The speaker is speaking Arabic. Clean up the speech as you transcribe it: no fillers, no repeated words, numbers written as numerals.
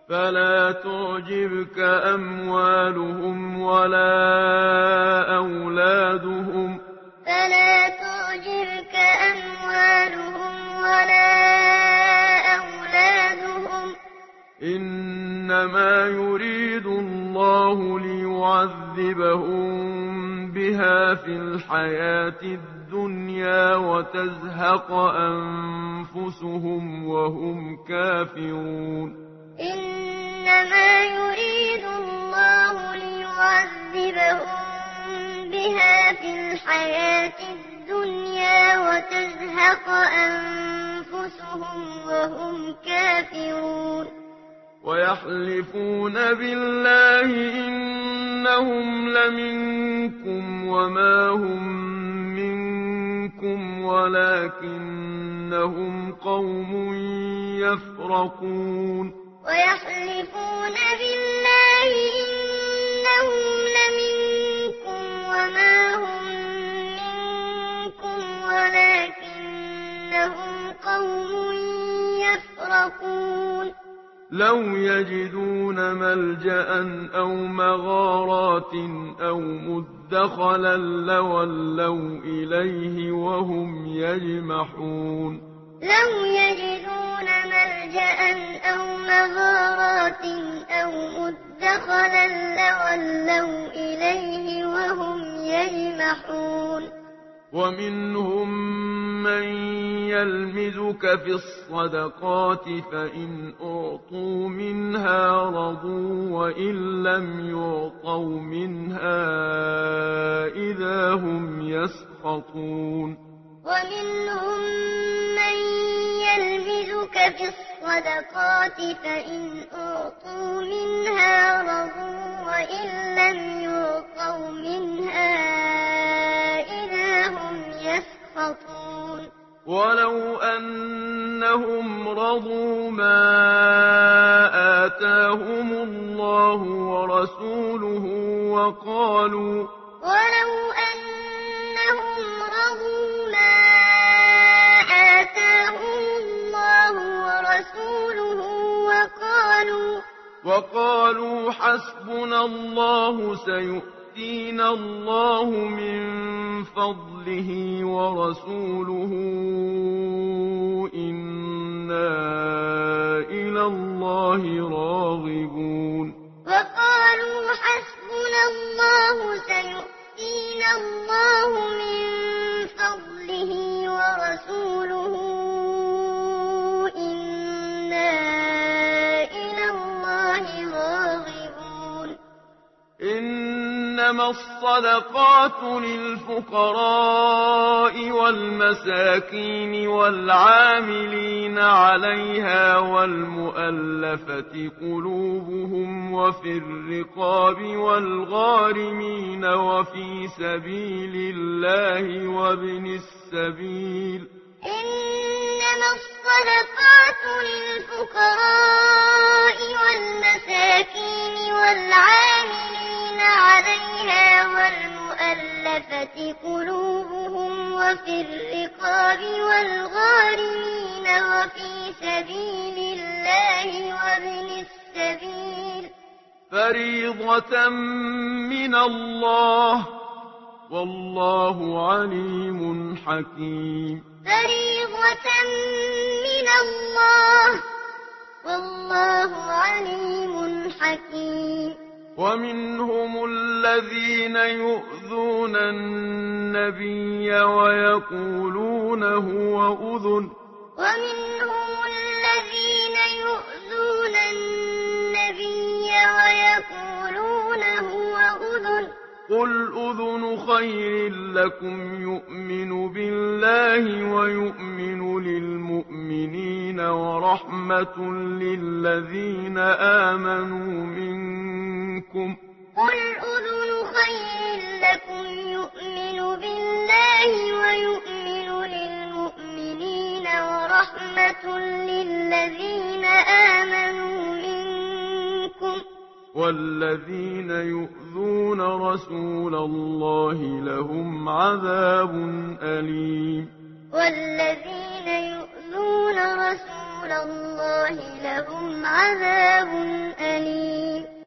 فلا تعجبك أموالهم ولا أولادهم إنما يريد الله ليعذبهم بها في الحياة الدنيا وتزهق أنفسهم وهم كافرون إنما يريد الله ليعذبهم بها في الحياة الدنيا وتزهق أنفسهم وهم كافرون ويحلفون بالله إنهم لمنكم وما هم منكم ولكنهم قوم يفرقون ويحلفون بالله إنهم لمنكم وما هم منكم ولكنهم قوم يفرقون لو يجدون ملجأ أو مغارات أو مدخلا لولوا إليه وهم يجمحون لو يجدون ملجأ أو مغارات أو مدخلا لولوا إليه وهم يجمحون ومنهم من يلمزك في الصدقات فإن أعطوا منها رضوا وإن لم يعطوا منها إذا هم يسخطون ومنهم من يلمزك في الصدقات فإن أعطوا منها رضوا وإن لم يعطوا منها إذا هم يسخطون ولو أنهم رضوا ما آتاهم الله ورسوله وقالوا حسبنا الله سيؤتينا الله من فضله ورسوله إنا إلى الله راغبون وقالوا حسبنا الله سيؤتينا الله من فضله ورسوله إنا إلى الله راغبون إنما الصدقات للفقراء والمساكين والعاملين عليها والمؤلفة قلوبهم وفي الرقاب والغارمين وفي سبيل الله وابن السبيل إنما الصدقات للفقراء والمساكين والعاملين عليها والمؤلفة قلوبهم وفي الرقاب والغارمين وفي سبيل الله وابن السبيل فريضة من الله والله عليم حكيم فريضة من الله والله عليم حكيم ومنهم الذين يؤذون النبي ويقولون هو أذن ومنهم الذين يؤذون النبي ويقولون هو أذن قل أذن خير لكم يؤمن بالله ويؤمن للمؤمنين ورحمة للذين آمنوا منكم قل أذن خير لكم يؤمن بالله ويؤمن للمؤمنين ورحمة للذين آمنوا منكم والذين يؤذون رسول الله لهم عذاب أليم والذين يؤذون رسول الله لهم عذاب